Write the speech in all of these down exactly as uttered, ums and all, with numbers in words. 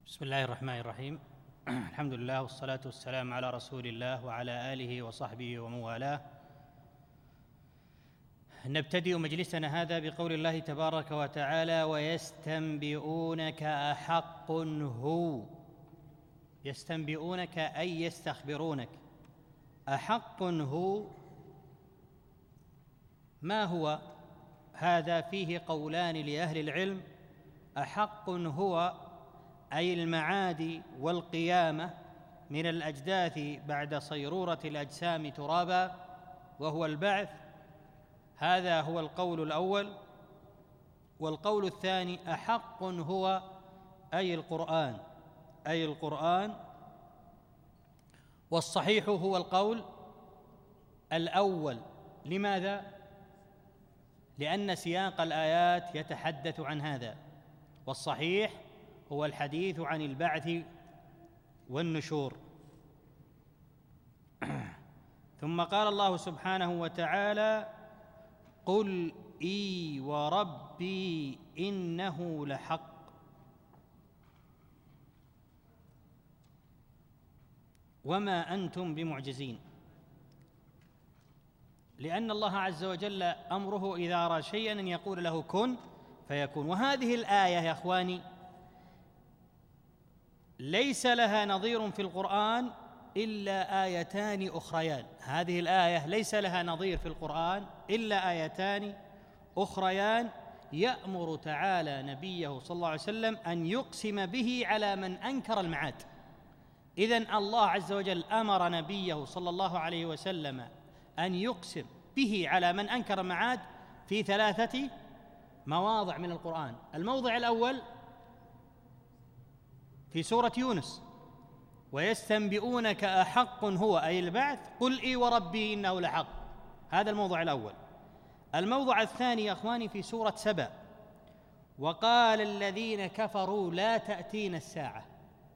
بسم الله الرحمن الرحيم. الحمد لله والصلاة والسلام على رسول الله وعلى آله وصحبه ومن والاه. نبتدئ مجلسنا هذا بقول الله تبارك وتعالى: ويستنبئونك أحق هو. يستنبئونك أي يستخبرونك. أحق هو، ما هو؟ هذا فيه قولان لأهل العلم. أحق هو أي المعاد والقيامة من الأجداث بعد صيرورة الأجسام ترابا، وهو البعث. هذا هو القول الأول. والقول الثاني: أحق هو أي القرآن أي القرآن والصحيح هو القول الأول. لماذا؟ لأن سياق الآيات يتحدث عن هذا، والصحيح هو الحديث عن البعث والنشور. ثم قال الله سبحانه وتعالى: قل إي وربي إنه لحق. وما أنتم بمعجزين. لأن الله عز وجل أمره إذا أراد شيئا أن يقول له كن فيكون. وهذه الآية يا أخواني ليس لها نظير في القرآن إلا آيتان أخريان. هذه الآية ليس لها نظير في القرآن إلا آيتان أخريان يأمر تعالى نبيه صلى الله عليه وسلم أن يقسم به على من أنكر المعاد. إذن الله عز وجل أمر نبيه صلى الله عليه وسلم أن يقسم به على من أنكر المعاد في ثلاثة مواضع من القرآن. الموضع الأول في سورة يونس: ويستنبئونك أحق هو أي البعث قل إي وربي إنه لحق. هذا الموضع الأول. الموضع الثاني يا أخواني في سورة سبأ: وقال الذين كفروا لا تأتينا الساعة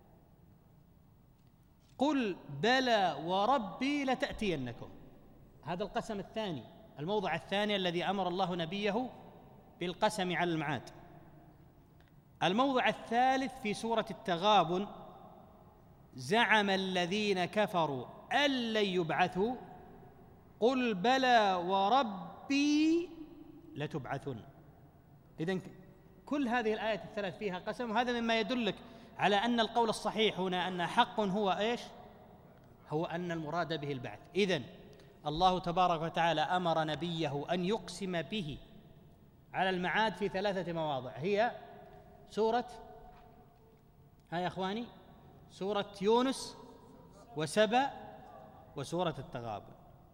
قل بلى وربي لتأتينكم. هذا القسم الثاني، الموضع الثاني الذي أمر الله نبيه بالقسم على المعاد. الموضع الثالث في سورة التغابن: زعم الذين كفروا أن لن يبعثوا قل بلى وربي لتبعثن. إذن كل هذه الآيات الثلاث فيها قسم، وهذا مما يدلك على أن القول الصحيح هنا أن حق هو إيش؟ هو أن المراد به البعث. إذن الله تبارك وتعالى أمر نبيه أن يقسم به على المعاد في ثلاثة مواضع، هي سورة ها يا أخواني سورة يونس وسبأ وسورة التغابن.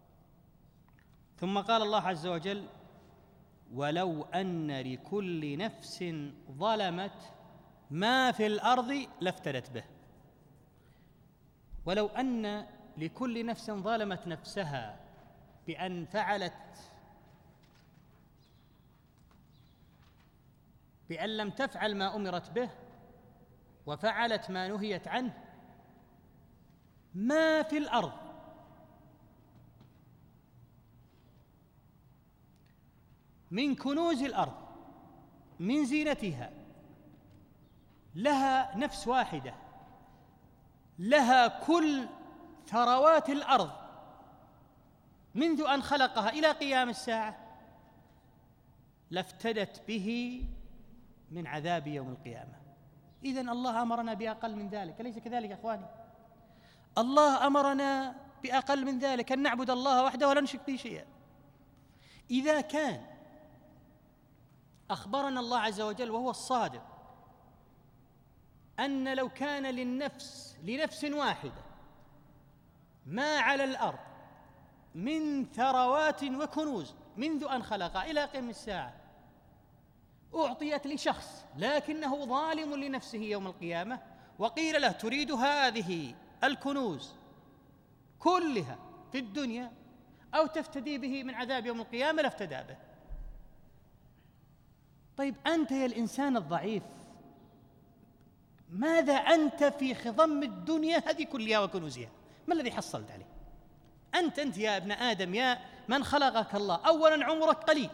ثم قال الله عز وجل: ولو أن لكل نفس ظلمت ما في الأرض لافتدت به. ولو أن لكل نفس ظلمت نفسها بأن فعلت بأن لم تفعل ما أمرت به وفعلت ما نهيت عنه، ما في الأرض من كنوز الأرض من زينتها، لها نفس واحدة لها كل ثروات الأرض منذ أن خلقها إلى قيام الساعة، لافتدت به من عذاب يوم القيامة. إذن الله أمرنا بأقل من ذلك، أليس كذلك يا أخواني؟ الله أمرنا بأقل من ذلك، أن نعبد الله وحده ولا نشرك به شيئا. إذا كان أخبرنا الله عز وجل وهو الصادق أن لو كان للنفس لنفس واحدة ما على الأرض من ثروات وكنوز منذ أن خلق إلى قيام الساعة أعطيت لشخص لكنه ظالم لنفسه يوم القيامة، وقيل له تريد هذه الكنوز كلها في الدنيا أو تفتدي به من عذاب يوم القيامة، لافتدى به. طيب أنت يا الإنسان الضعيف، ماذا أنت في خضم الدنيا هذه كلها وكنوزها؟ ما الذي حصلت عليه؟ أنت أنت يا ابن آدم، يا من خلقك الله، أولا عمرك قليل،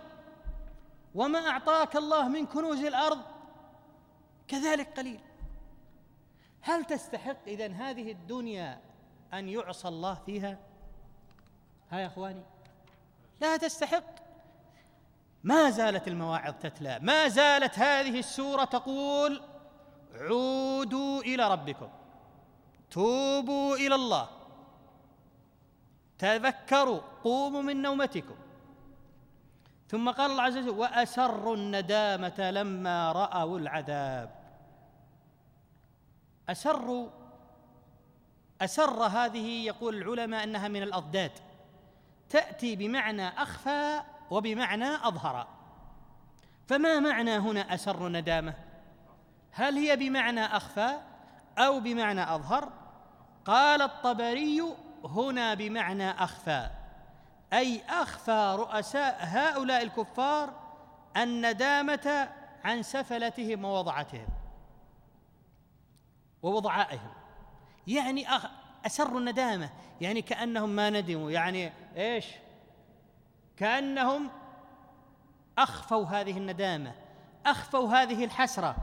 وما أعطاك الله من كنوز الأرض كذلك قليل. هل تستحق إذن هذه الدنيا أن يعصى الله فيها؟ ها يا أخواني، لا تستحق. ما زالت المواعظ تتلى، ما زالت هذه السورة تقول: عودوا إلى ربكم، توبوا إلى الله، تذكروا، قوموا من نومتكم. ثم قال الله عز وجل: وأسروا الندامة لما رأوا العذاب. أسروا، أسر هذه يقول العلماء أنها من الأضداد، تأتي بمعنى أخفى وبمعنى أظهر. فما معنى هنا أسر الندامة؟ هل هي بمعنى أخفى أو بمعنى أظهر؟ قال الطبري: هنا بمعنى أخفى، أي أخفى رؤساء هؤلاء الكفار الندامة عن سفلتهم ووضعتهم ووضعائهم. يعني أسروا الندامة، يعني كأنهم ما ندموا، يعني إيش؟ كأنهم أخفوا هذه الندامة، أخفوا هذه الحسرة،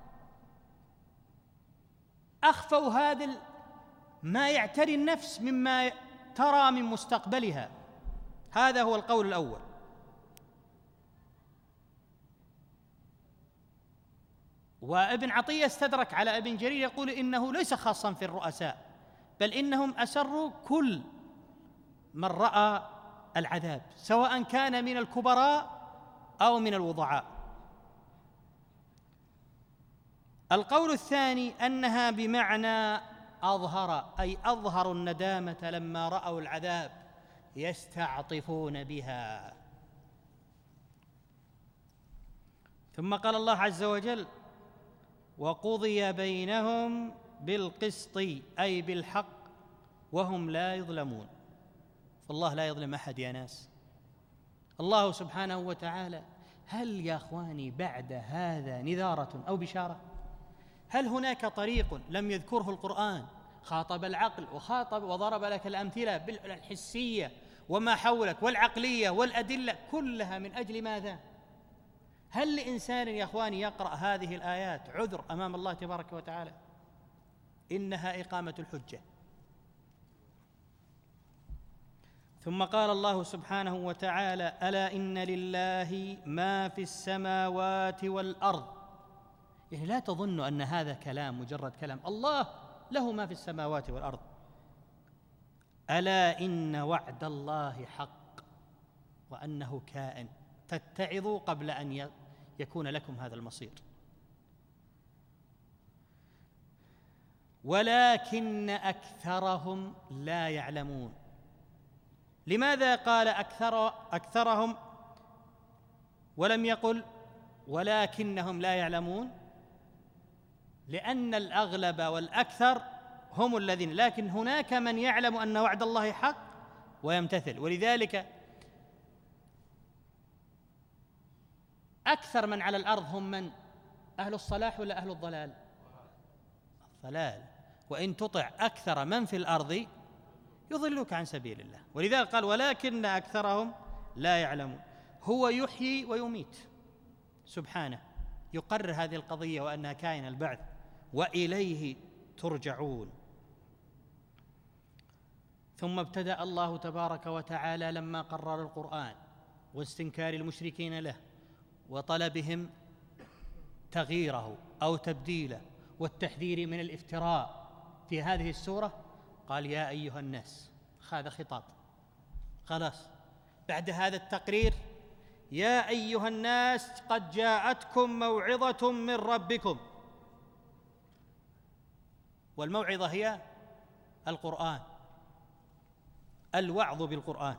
أخفوا هذا ما يعتري النفس مما ترى من مستقبلها. هذا هو القول الأول. وابن عطية استدرك على ابن جرير يقول إنه ليس خاصا في الرؤساء، بل إنهم أسروا كل من رأى العذاب، سواء كان من الكبراء أو من الوضعاء. القول الثاني أنها بمعنى أظهر، أي أظهروا الندامة لما رأوا العذاب، يستعطفون بها. ثم قال الله عز وجل: وقضي بينهم بالقسط، أي بالحق، وهم لا يظلمون. فالله لا يظلم أحد يا ناس. الله سبحانه وتعالى، هل يا أخواني بعد هذا نذارة أو بشارة؟ هل هناك طريق لم يذكره القرآن خاطب العقل وخاطب وضرب لك الأمثلة بالحسية وما حولك والعقلية والأدلة كلها من أجل ماذا؟ هل لإنسان يا أخواني يقرأ هذه الآيات عذر أمام الله تبارك وتعالى؟ إنها إقامة الحجة. ثم قال الله سبحانه وتعالى: ألا إن لله ما في السماوات والأرض. يعني لا تظن أن هذا كلام مجرد كلام، الله له ما في السماوات والأرض. ألا إن وعد الله حق وأنه كائن، فاتعظوا قبل أن يكون لكم هذا المصير. ولكن أكثرهم لا يعلمون. لماذا قال أكثر أكثرهم ولم يقل ولكنهم لا يعلمون؟ لأن الأغلب والأكثر هم الذين، لكن هناك من يعلم أن وعد الله حق ويمتثل. ولذلك أكثر من على الأرض هم من؟ أهل الصلاح ولا أهل الضلال؟ الضلال. وإن تطع أكثر من في الأرض يضلوك عن سبيل الله. ولذلك قال: ولكن أكثرهم لا يعلمون. هو يحيي ويميت سبحانه، يقرر هذه القضية وأنها كائن البعث وإليه ترجعون. ثم ابتدأ الله تبارك وتعالى لما قرر القرآن واستنكار المشركين له وطلبهم تغييره أو تبديله والتحذير من الافتراء في هذه السورة، قال: يا أيها الناس. هذا خطاب خلاص بعد هذا التقرير: يا أيها الناس قد جاءتكم موعظة من ربكم. والموعظة هي القرآن، الوعظ بالقرآن،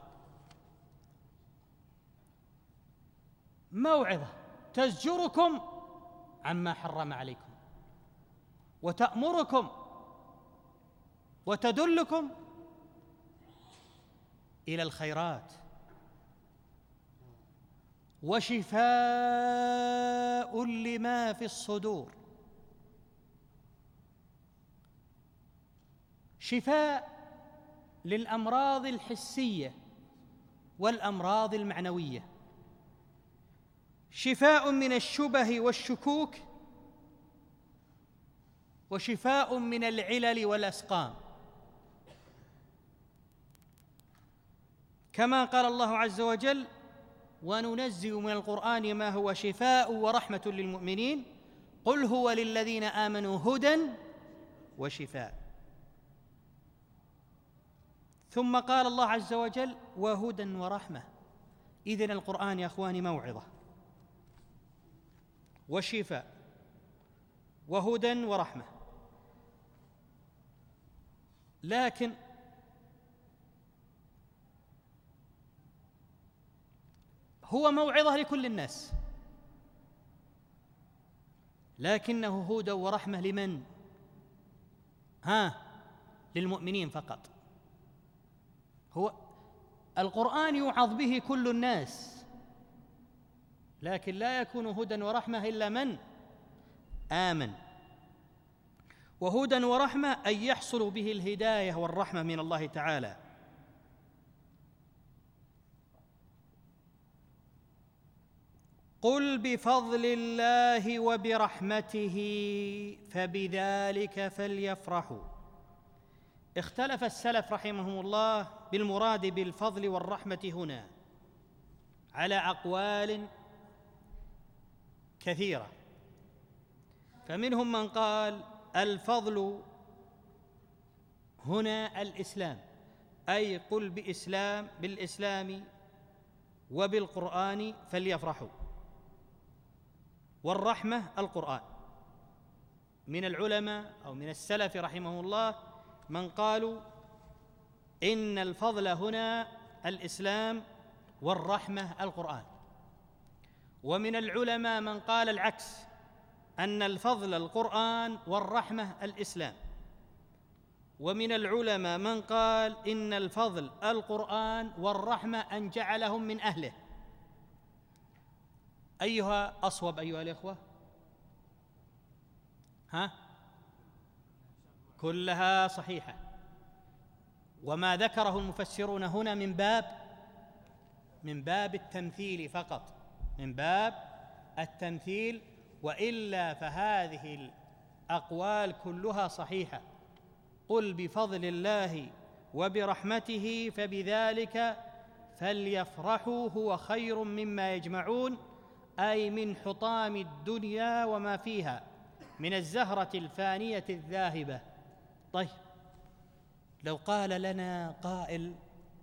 موعظة تزجركم عما حرم عليكم وتأمركم وتدلكم إلى الخيرات، وشفاء لما في الصدور. شفاء للأمراض الحسية والأمراض المعنوية، شفاء من الشبه والشكوك، وشفاء من العلل والأسقام، كما قال الله عز وجل: وننزل من القرآن ما هو شفاء ورحمة للمؤمنين قل هو للذين آمنوا هدى وشفاء. ثم قال الله عز وجل: وهدى ورحمة. إذن القرآن يا أخواني موعظة وشفاء وهدى ورحمة، لكن هو موعظة لكل الناس، لكنه هدى ورحمة لمن؟ ها للمؤمنين فقط. هو القرآن يوعظ به كل الناس، لكن لا يكون هدى ورحمة إلا من آمن. وهدى ورحمة أن يحصل به الهداية والرحمة من الله تعالى. قل بفضل الله وبرحمته فبذلك فليفرحوا. اختلف السلف رحمهم الله بالمراد بالفضل والرحمة هنا على أقوال كثيرة، فمنهم من قال الفضل هنا الإسلام، أي قل بإسلام بالإسلام وبالقرآن فليفرحوا، والرحمة القرآن. من العلماء أو من السلف رحمه الله من قالوا إن الفضل هنا الإسلام والرحمة القرآن، ومن العلماء من قال العكس، أن الفضل القرآن والرحمة الإسلام، ومن العلماء من قال إن الفضل القرآن والرحمة أن جعلهم من أهله. أيها أصوب أيها الإخوة؟ ها؟ كلها صحيحة، وما ذكره المفسرون هنا من باب من باب التمثيل فقط، من باب التمثيل، وإلا فهذه الأقوال كلها صحيحة. قل بفضل الله وبرحمته فبذلك فليفرحوا هو خير مما يجمعون، أي من حطام الدنيا وما فيها من الزهرة الفانية الذاهبة. طيب، لو قال لنا قائل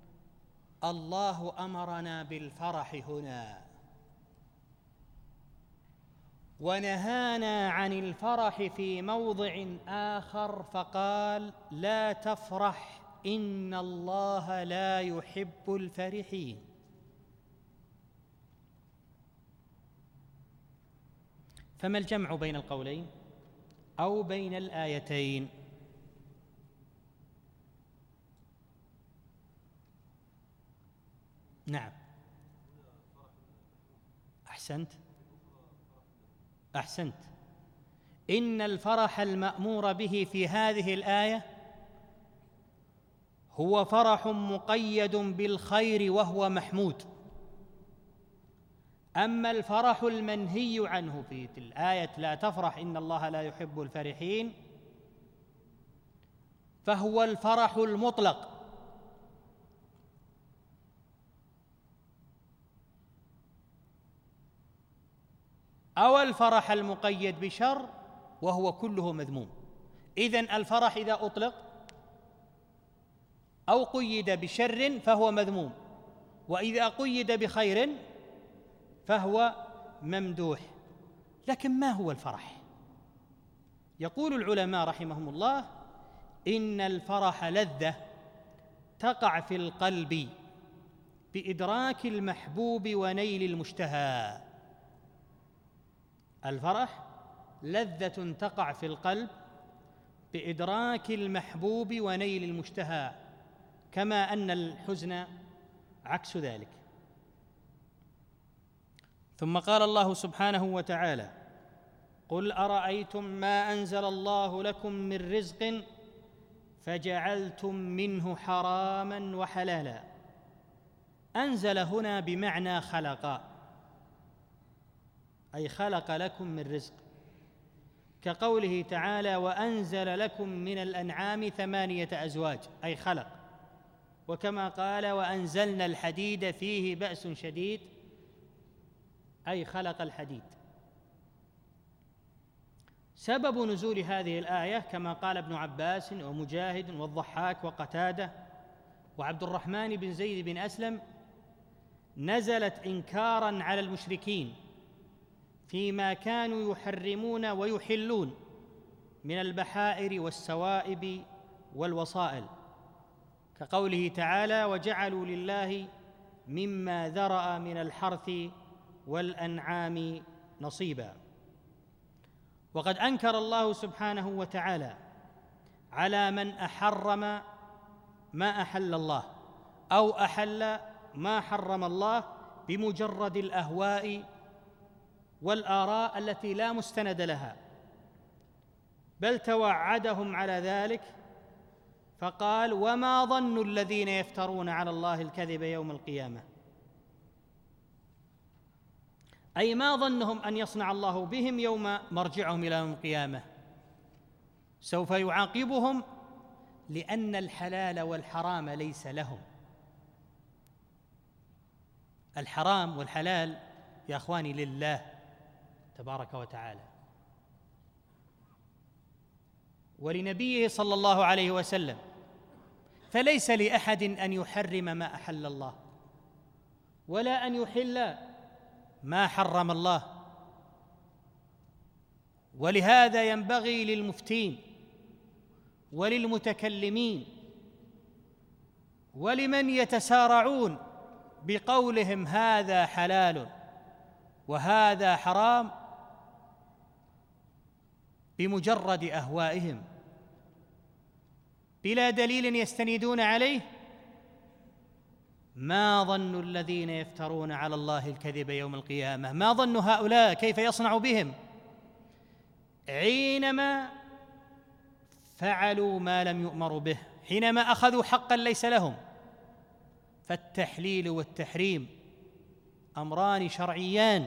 الله أمرنا بالفرح هنا ونهانا عن الفرح في موضع آخر، فقال لا تفرح إن الله لا يحب الفرحين، فما الجمع بين القولين أو بين الآيتين؟ نعم، أحسنت أحسنت إن الفرح المأمور به في هذه الآية هو فرح مقيد بالخير وهو محمود. أما الفرح المنهي عنه في الآية لا تفرح إن الله لا يحب الفرحين فهو الفرح المطلق، أو الفرح المقيد بشر وهو كله مذموم. إذن الفرح إذا أطلق أو قيد بشر فهو مذموم، وإذا قيد بخير فهو ممدوح. لكن ما هو الفرح؟ يقول العلماء رحمهم الله إن الفرح لذة تقع في القلب بإدراك المحبوب ونيل المشتهى. الفرح لذة تقع في القلب بإدراك المحبوب ونيل المشتهى، كما أن الحزن عكس ذلك. ثم قال الله سبحانه وتعالى: قل أرأيتم ما أنزل الله لكم من رزق فجعلتم منه حراما وحلالا. أنزل هنا بمعنى خلق، أي خلق لكم من رزق، كقوله تعالى: وأنزل لكم من الأنعام ثمانية أزواج، أي خلق. وكما قال: وأنزلنا الحديد فيه بأس شديد، أي خلق الحديد. سبب نزول هذه الآية كما قال ابن عباس ومجاهد والضحاك وقتادة وعبد الرحمن بن زيد بن أسلم، نزلت إنكاراً على المشركين فيما كانوا يحرمون ويحلون من البحائر والسوائب والوصائل، كقوله تعالى: وجعلوا لله مما ذرأ من الحرث والأنعام نصيبا. وقد أنكر الله سبحانه وتعالى على من أحرم ما أحل الله أو أحل ما حرم الله بمجرد الأهواء والآراء التي لا مستند لها، بل توعدهم على ذلك فقال: وما ظن الذين يفترون على الله الكذب يوم القيامة، أي ما ظنهم أن يصنع الله بهم يوم مرجعهم إلى يوم القيامة. سوف يعاقبهم لأن الحلال والحرام ليس لهم. الحرام والحلال يا أخواني لله تبارك وتعالى ولنبيه صلى الله عليه وسلم، فليس لأحد أن يحرم ما أحل الله ولا أن يحل ما حرم الله. ولهذا ينبغي للمفتين وللمتكلمين ولمن يتسارعون بقولهم هذا حلال وهذا حرام بمجرد أهوائهم بلا دليل يستندون عليه: ما ظن الذين يفترون على الله الكذب يوم القيامة، ما ظن هؤلاء كيف يصنع بهم حينما فعلوا ما لم يؤمروا به، حينما أخذوا حقا ليس لهم. فالتحليل والتحريم أمران شرعيان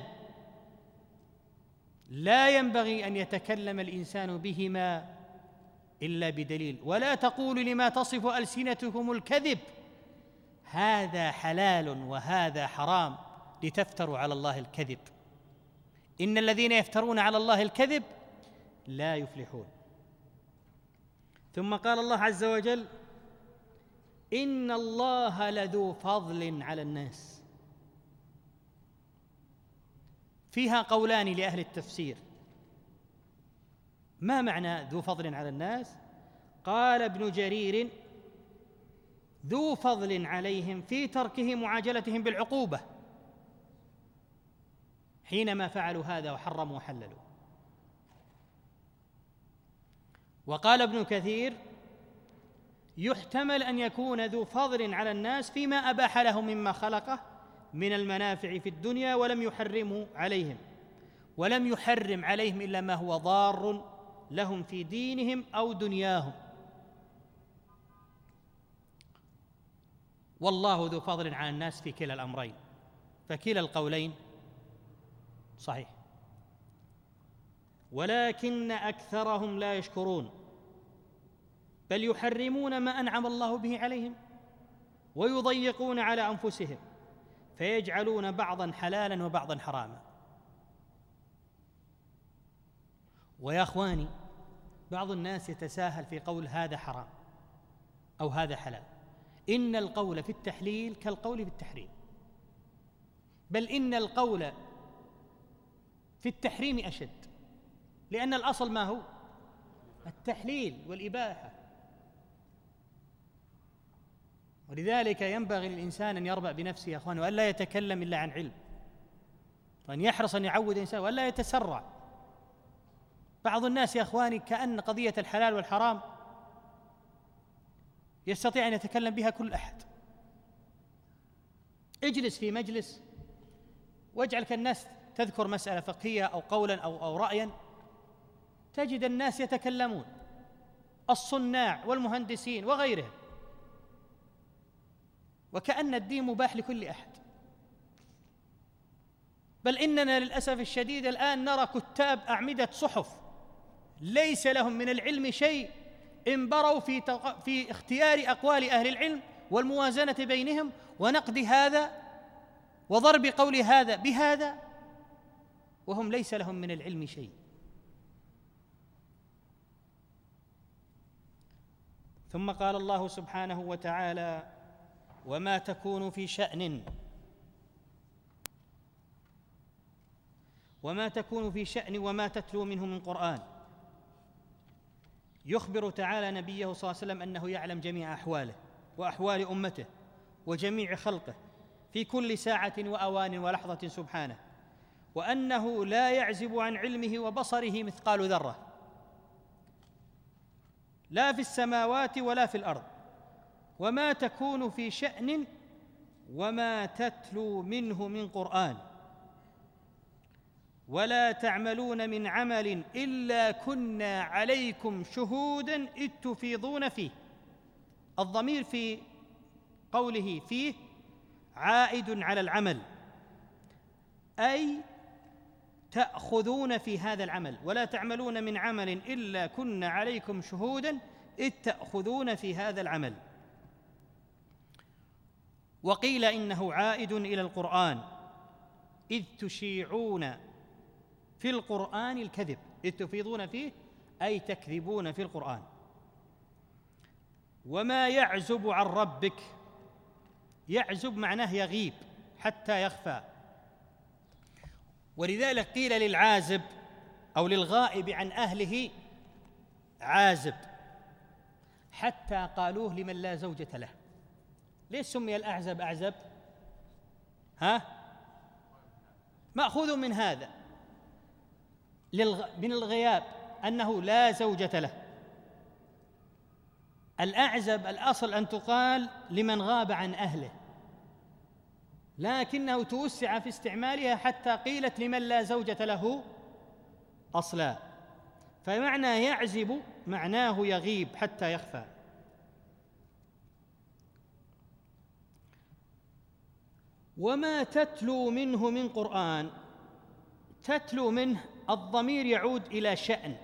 لا ينبغي أن يتكلم الإنسان بهما إلا بدليل. ولا تقولوا لما تصف ألسنتكم الكذب هذا حلال وهذا حرام لتفتروا على الله الكذب، إن الذين يفترون على الله الكذب لا يفلحون. ثم قال الله عز وجل: إن الله لذو فضل على الناس. فيها قولان لأهل التفسير: ما معنى ذو فضل على الناس؟ قال ابن جرير: ذو فضل عليهم في تركه معاجلتهم بالعقوبة حينما فعلوا هذا وحرموا وحللوا. وقال ابن كثير: يحتمل أن يكون ذو فضل على الناس فيما أباح لهم مما خلقه من المنافع في الدنيا ولم يحرمه عليهم، ولم يحرم عليهم إلا ما هو ضار لهم في دينهم أو دنياهم. والله ذو فضل على الناس في كلا الأمرين، فكلا القولين صحيح، ولكن أكثرهم لا يشكرون، بل يحرمون ما أنعم الله به عليهم ويضيقون على أنفسهم فيجعلون بعضا حلالا وبعضا حراما. ويا أخواني، بعض الناس يتساهل في قول هذا حرام أو هذا حلال. إن القول في التحليل كالقول في التحريم، بل إن القول في التحريم أشد، لأن الأصل ما هو؟ التحليل والإباحة. ولذلك ينبغي للإنسان أن يربع بنفسه يا أخوان، وأن لا يتكلم إلا عن علم، وأن يحرص أن يعود الإنسان وأن لا يتسرع. بعض الناس يا أخواني كأن قضية الحلال والحرام يستطيع أن يتكلم بها كل أحد. اجلس في مجلس واجعل كالناس تذكر مسألة فقهية أو قولا أو, أو رأيا، تجد الناس يتكلمون، الصناع والمهندسين وغيرهم، وكأن الدين مباح لكل أحد. بل إننا للأسف الشديد الآن نرى كتاب أعمدة صحف ليس لهم من العلم شيء، انبروا في, تق... في اختيار أقوال أهل العلم والموازنة بينهم ونقد هذا وضرب قول هذا بهذا، وهم ليس لهم من العلم شيء. ثم قال الله سبحانه وتعالى: وما تكون في شأن وما تكون في شأن وما تتلو منه من قرآن. يخبر تعالى نبيه صلى الله عليه وسلم أنه يعلم جميع أحواله وأحوال أمته وجميع خلقه في كل ساعة وأوان ولحظة سبحانه، وأنه لا يعزب عن علمه وبصره مثقال ذرة، لا في السماوات ولا في الأرض. وما تكون في شأن وما تتلو منه من قرآن ولا تعملون من عمل إلا كنا عليكم شهودا إذ تفيضون فيه. الضمير في قوله فيه عائد على العمل، أي تأخذون في هذا العمل. ولا تعملون من عمل إلا كنا عليكم شهودا إذ تأخذون في هذا العمل. وقيل إنه عائد إلى القرآن، إذ تشيعون في القرآن الكذب، إذ تفيضون فيه أي تكذبون في القرآن. وما يعزب عن ربك، يعزب معناه يغيب حتى يخفى، ولذلك قيل للعازب أو للغائب عن أهله عازب، حتى قالوه لمن لا زوجة له. ليش سمي الأعزب أعزب؟ ها؟ مأخوذ من هذا، من الغياب، أنه لا زوجة له. الأعزب الأصل أن تقال لمن غاب عن أهله، لكنه توسع في استعمالها حتى قيلت لمن لا زوجة له أصلا. فمعنى يعزب معناه يغيب حتى يخفى. وما تتلو منه من قرآن، تتلو منه الضمير يعود إلى شأن،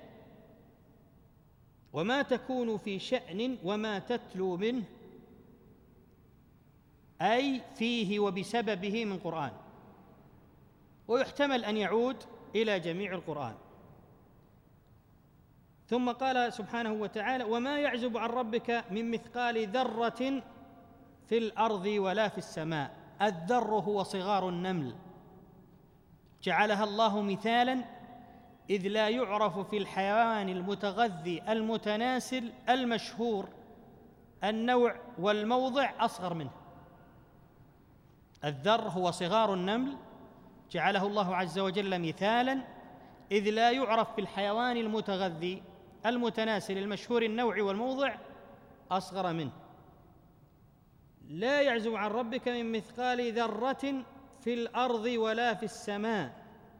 وما تكون في شأن وما تتلو منه أي فيه وبسببه من قرآن، ويحتمل أن يعود إلى جميع القرآن. ثم قال سبحانه وتعالى: وما يعزب عن ربك من مثقال ذرة في الأرض ولا في السماء. الذر هو صغار النمل، جعلها الله مثالا إذ لا يعرف في الحيوان المتغذي المتناسل المشهور النوع والموضع أصغر منه. الذر هو صغار النمل، جعله الله عز وجل مثالا إذ لا يعرف في الحيوان المتغذي المتناسل المشهور النوع والموضع أصغر منه. لا يعزب عن ربك من مثقال ذرة في الأرض ولا في السماء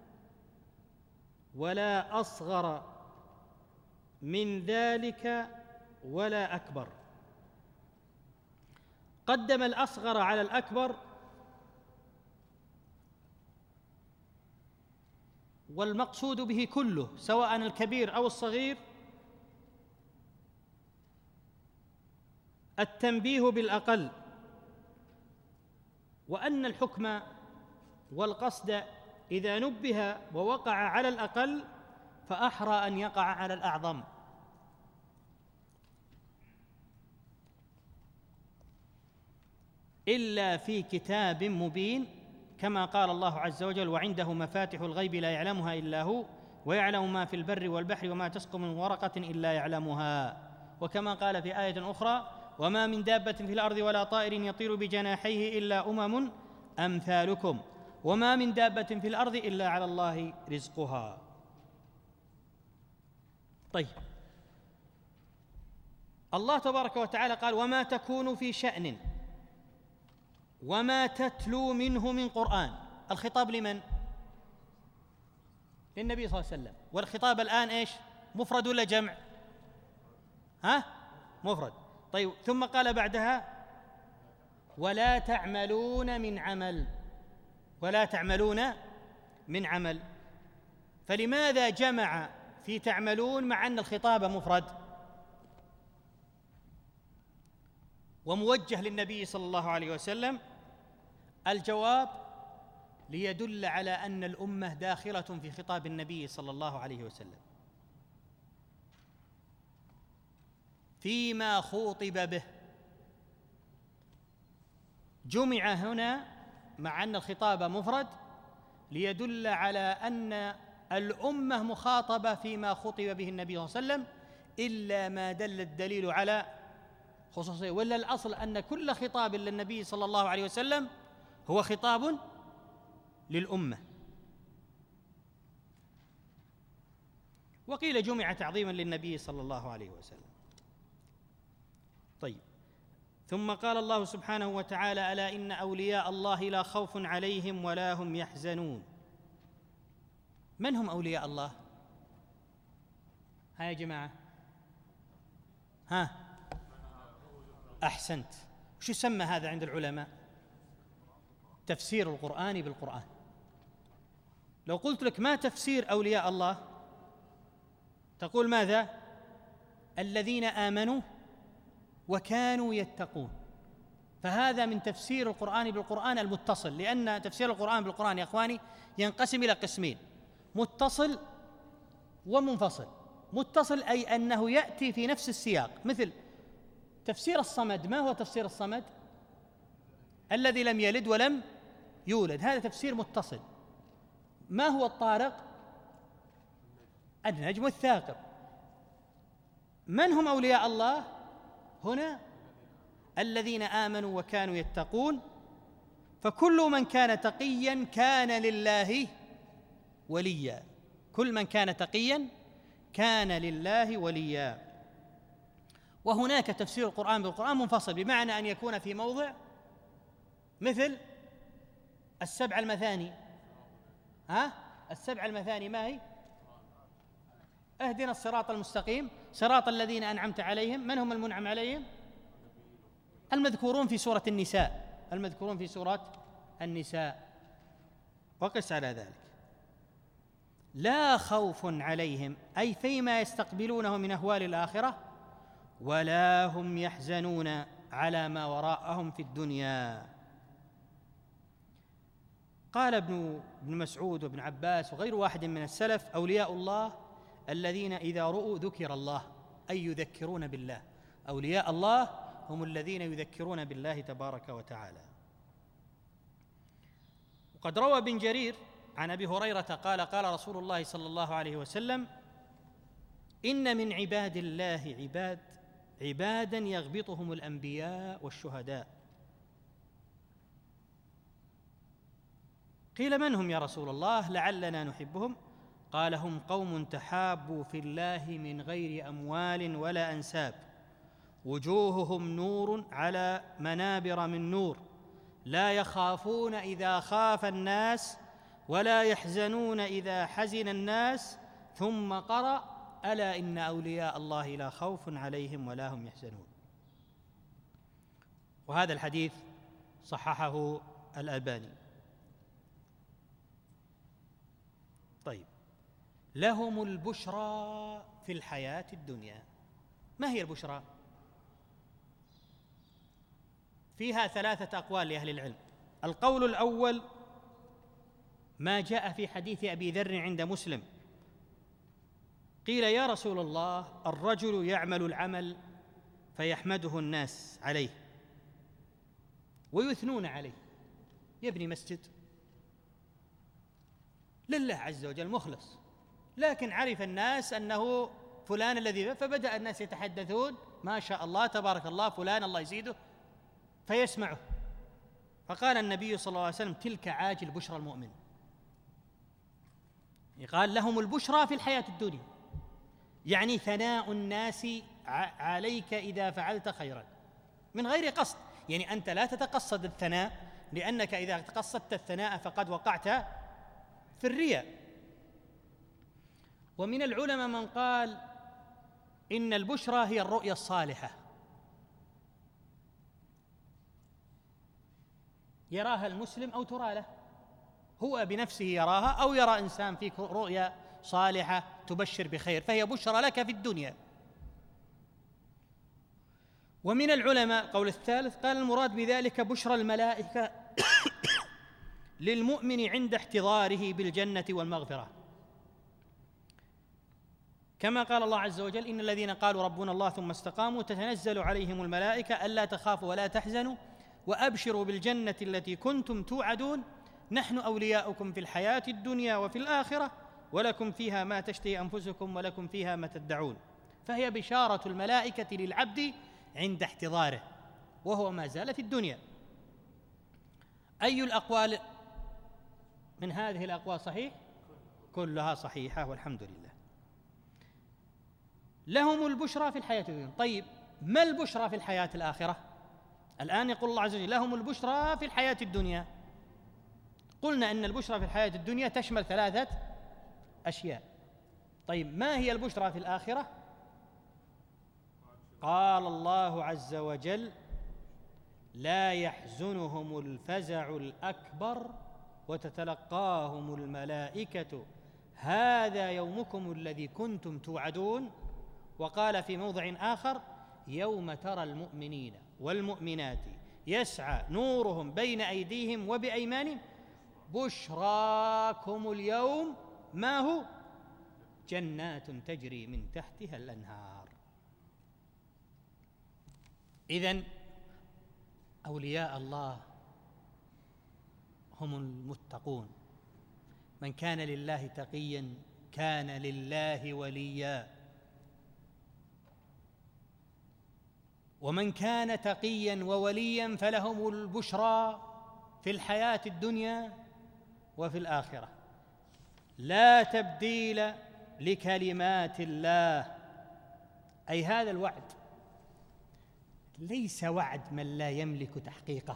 ولا أصغر من ذلك ولا أكبر. قدم الأصغر على الأكبر، والمقصود به كله سواء الكبير أو الصغير التنبيه بالأقل، وأن الحكم والقصد إذا نبه ووقع على الأقل فأحرى أن يقع على الأعظم. إلا في كتاب مبين، كما قال الله عز وجل: وعنده مفاتح الغيب لا يعلمها إلا هو ويعلم ما في البر والبحر وما تسقط من ورقة إلا يعلمها. وكما قال في آية أخرى: وما من دابة في الأرض ولا طائر يطير بجناحيه إلا أمم أمثالكم وما من دابة في الأرض إلا على الله رزقها. طيب، الله تبارك وتعالى قال: وما تكون في شأن وما تتلو منه من قرآن. الخطاب لمن؟ للنبي صلى الله عليه وسلم. والخطاب الآن إيش؟ مفرد ولا جمع؟ ها؟ مفرد. طيب، ثم قال بعدها: ولا تعملون من عمل، ولا تعملون من عمل. فلماذا جمع في تعملون مع أن الخطاب مفرد وموجه للنبي صلى الله عليه وسلم؟ الجواب: ليدل على أن الأمة داخلة في خطاب النبي صلى الله عليه وسلم فيما خوطب به. جمع هنا مع أن الخطاب مفرد ليدل على أن الأمة مخاطبة فيما خطب به النبي صلى الله عليه وسلم، إلا ما دل الدليل على خصوصية، ولا الأصل أن كل خطاب للنبي صلى الله عليه وسلم هو خطاب للأمة. وقيل جمع تعظيما للنبي صلى الله عليه وسلم. طيب، ثم قال الله سبحانه وتعالى: ألا إن أولياء الله لا خوف عليهم ولا هم يحزنون. من هم أولياء الله؟ ها يا جماعة، ها أحسنت. وش يسمى هذا عند العلماء؟ تفسير القرآن بالقرآن. لو قلت لك ما تفسير أولياء الله تقول ماذا؟ الذين آمنوا وكانوا يتقون. فهذا من تفسير القرآن بالقرآن المتصل، لأن تفسير القرآن بالقرآن يا أخواني ينقسم إلى قسمين: متصل ومنفصل. متصل أي أنه يأتي في نفس السياق، مثل تفسير الصمد. ما هو تفسير الصمد؟ الذي لم يلد ولم يولد، هذا تفسير متصل. ما هو الطارق؟ النجم الثاقب. من هم أولياء الله هنا؟ الذين آمنوا وكانوا يتقون. فكل من كان تقيا كان لله وليا، كل من كان تقيا كان لله وليا. وهناك تفسير القرآن بالقرآن منفصل، بمعنى أن يكون في موضع، مثل السبع المثاني. ها السبع المثاني ما هي؟ اهدنا الصراط المستقيم صراط الذين أنعمت عليهم. من هم المنعم عليهم؟ المذكورون في سورة النساء، المذكورون في سورة النساء. وقس على ذلك: لا خوف عليهم، أي فيما يستقبلونه من أهوال الآخرة، ولا هم يحزنون على ما وراءهم في الدنيا. قال ابن ابن مسعود وابن عباس وغير واحد من السلف: أولياء الله الذين إذا رؤوا ذكر الله، أي يذكرون بالله. أولياء الله هم الذين يذكرون بالله تبارك وتعالى. وقد روى ابن جرير عن أبي هريرة قال: قال رسول الله صلى الله عليه وسلم: إن من عباد الله عباد عبادا يغبطهم الأنبياء والشهداء. قيل: من هم يا رسول الله؟ لعلنا نحبهم. قال: هم قوم تحابوا في الله من غير أموال ولا أنساب، وجوههم نور على منابر من نور، لا يخافون إذا خاف الناس ولا يحزنون إذا حزن الناس. ثم قرأ: ألا إن أولياء الله لا خوف عليهم ولا هم يحزنون. وهذا الحديث صححه الألباني. طيب، لهم البشرى في الحياة الدنيا. ما هي البشرى؟ فيها ثلاثة أقوال لأهل العلم. القول الأول ما جاء في حديث أبي ذر عند مسلم: قيل: يا رسول الله، الرجل يعمل العمل فيحمده الناس عليه ويثنون عليه، يبني مسجد لله عز وجل مخلص، لكن عرف الناس أنه فلان الذي، فبدأ الناس يتحدثون: ما شاء الله تبارك الله فلان الله يزيده، فيسمعه. فقال النبي صلى الله عليه وسلم: تلك عاجل بشرى المؤمن. قال: لهم البشرى في الحياة الدنيا، يعني ثناء الناس عليك إذا فعلت خيرا من غير قصد. يعني أنت لا تتقصد الثناء، لأنك إذا تقصدت الثناء فقد وقعت في الرياء. ومن العلماء من قال إن البشرى هي الرؤيا الصالحة، يراها المسلم أو ترى له، هو بنفسه يراها أو يرى إنسان فيك رؤيا صالحة تبشر بخير، فهي بشرى لك في الدنيا. ومن العلماء قول الثالث قال المراد بذلك بشرى الملائكة للمؤمن عند احتضاره بالجنة والمغفرة، كما قال الله عز وجل: إن الذين قالوا ربنا الله ثم استقاموا تتنزل عليهم الملائكة ألا تخافوا ولا تحزنوا وأبشروا بالجنة التي كنتم توعدون نحن أولياؤكم في الحياة الدنيا وفي الآخرة ولكم فيها ما تشتهي أنفسكم ولكم فيها ما تدعون. فهي بشارة الملائكة للعبد عند احتضاره وهو ما زال في الدنيا. أي الأقوال من هذه الأقوال صحيح؟ كلها صحيحة والحمد لله. لهم البشرى في الحياة الدنيا. طيب، ما البشرى في الحياة الآخرة؟ الآن يقول الله عز وجل: لهم البشرى في الحياة الدنيا. قلنا أن البشرى في الحياة الدنيا تشمل ثلاثة أشياء. طيب، ما هي البشرى في الآخرة؟ قال الله عز وجل: لا يحزنهم الفزع الأكبر وتتلقاهم الملائكة هذا يومكم الذي كنتم توعدون. وقال في موضع آخر: يوم ترى المؤمنين والمؤمنات يسعى نورهم بين أيديهم وبأيمانهم بشراكم اليوم ما هو جنات تجري من تحتها الأنهار. إذن أولياء الله هم المتقون. من كان لله تقيا كان لله وليا، ومن كان تقيا ووليا فلهم البشرى في الحياة الدنيا وفي الآخرة. لا تبديل لكلمات الله، أي هذا الوعد ليس وعد من لا يملك تحقيقه،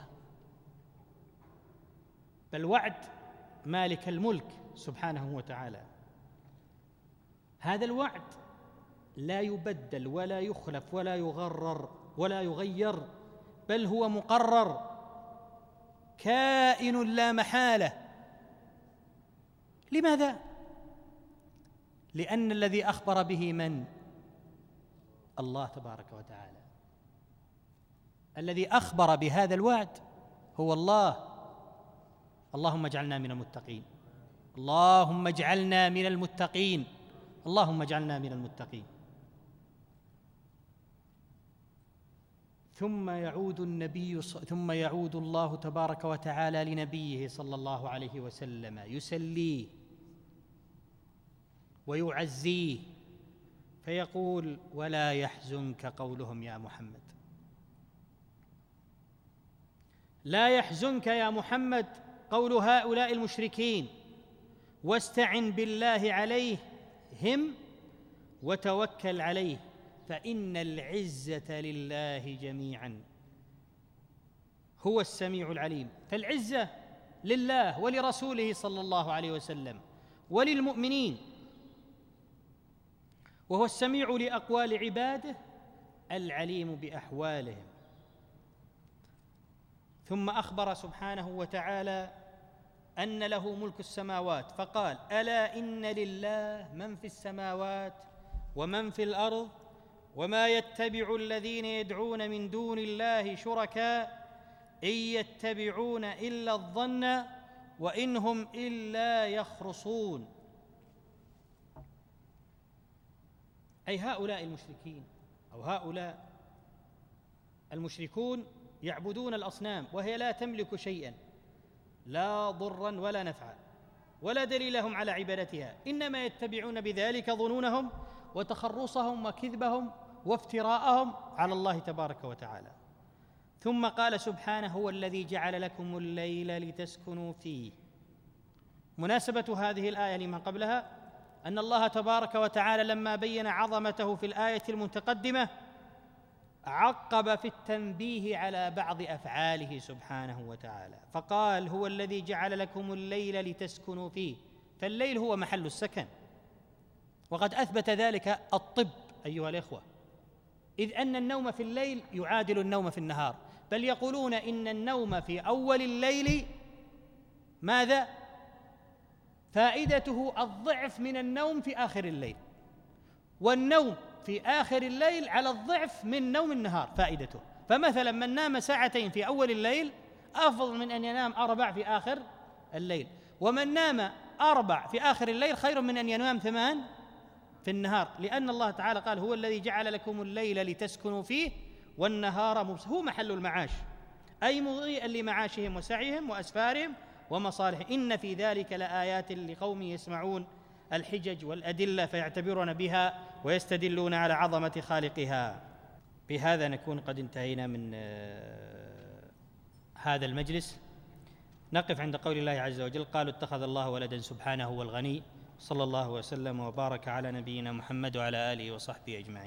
بل وعد مالك الملك سبحانه وتعالى. هذا الوعد لا يبدل ولا يخلف ولا يغرر ولا يغير، بل هو مقرر كائن لا محالة. لماذا؟ لأن الذي أخبر به من؟ الله تبارك وتعالى. الذي أخبر بهذا الوعد هو الله. اللهم اجعلنا من المتقين، اللهم اجعلنا من المتقين، اللهم اجعلنا من المتقين. ثم يعود النبي ثم يعود الله تبارك وتعالى لنبيه صلى الله عليه وسلم يسليه ويعزيه فيقول: ولا يحزنك قولهم يا محمد، لا يحزنك يا محمد قول هؤلاء المشركين، واستعن بالله عليهم وتوكل عليه فإن العزة لله جميعا هو السميع العليم. فالعزة لله ولرسوله صلى الله عليه وسلم وللمؤمنين، وهو السميع لأقوال عباده العليم بأحوالهم. ثم أخبر سبحانه وتعالى أن له ملك السماوات فقال: ألا إن لله من في السماوات ومن في الأرض وما يتبع الذين يدعون من دون الله شركاء إن يتبعون إلا الظن وإن هم إلا يخرصون. أي هؤلاء المشركين أو هؤلاء المشركون يعبدون الأصنام وهي لا تملك شيئا، لا ضرا ولا نفعا، ولا دليل لهم على عبادتها، إنما يتبعون بذلك ظنونهم وتخرصهم وكذبهم وافتراءهم على الله تبارك وتعالى. ثم قال سبحانه: هو الذي جعل لكم الليل لتسكنوا فيه. مناسبة هذه الآية لما قبلها أن الله تبارك وتعالى لما بين عظمته في الآية المتقدمة عقب في التنبيه على بعض أفعاله سبحانه وتعالى، فقال: هو الذي جعل لكم الليل لتسكنوا فيه. فالليل هو محل السكن، وقد أثبت ذلك الطب أيها الإخوة، إذ أن النوم في الليل يعادل النوم في النهار، بل يقولون إن النوم في أول الليل ماذا؟ فائدته الضعف من النوم في آخر الليل، والنوم في آخر الليل على الضعف من نوم النهار فائدته. فمثلا من نام ساعتين في أول الليل أفضل من أن ينام أربع في آخر الليل، ومن نام أربع في آخر الليل خير من أن ينام ثمان في النهار، لأن الله تعالى قال: هو الذي جعل لكم الليل لتسكنوا فيه والنهار مبصرا. هو محل المعاش، أي مضيئا لمعاشهم وسعيهم وأسفارهم ومصالح. إن في ذلك لآيات لقوم يسمعون الحجج والأدلة فيعتبرون بها ويستدلون على عظمة خالقها. بهذا نكون قد انتهينا من هذا المجلس. نقف عند قول الله عز وجل: قالوا اتخذ الله ولدا سبحانه هو الغني. صلى الله وسلم وبارك على نبينا محمد وعلى آله وصحبه أجمعين.